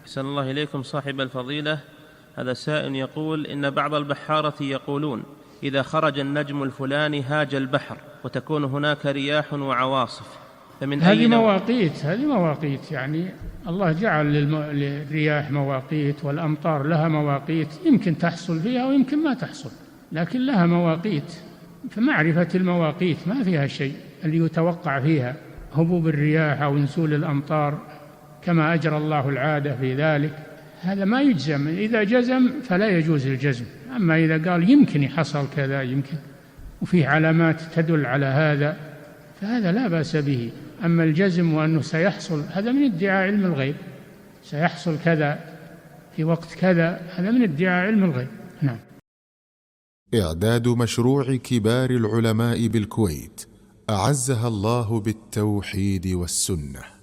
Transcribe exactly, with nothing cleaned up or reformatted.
أحسن الله إليكم صاحب الفضيلة. هذا سائل يقول إن بعض البحارة يقولون إذا خرج النجم الفلاني هاج البحر وتكون هناك رياح وعواصف، فمن هذه أي نوع؟ مواقيت هذه مواقيت يعني الله جعل للرياح مواقيت والأمطار لها مواقيت، يمكن تحصل فيها ويمكن ما تحصل، لكن لها مواقيت. فمعرفة المواقيت ما فيها شيء اللي يتوقع فيها هبوب الرياح أو نزول الأمطار كما أجرى الله العادة في ذلك، هذا ما يجزم. إذا جزم فلا يجوز الجزم، أما إذا قال يمكن يحصل كذا يمكن وفيه علامات تدل على هذا فهذا لا بأس به. أما الجزم وأنه سيحصل هذا من ادعاء علم الغيب، سيحصل كذا في وقت كذا، هذا من ادعاء علم الغيب. نعم. إعداد مشروع كبار العلماء بالكويت أعزها الله بالتوحيد والسنة.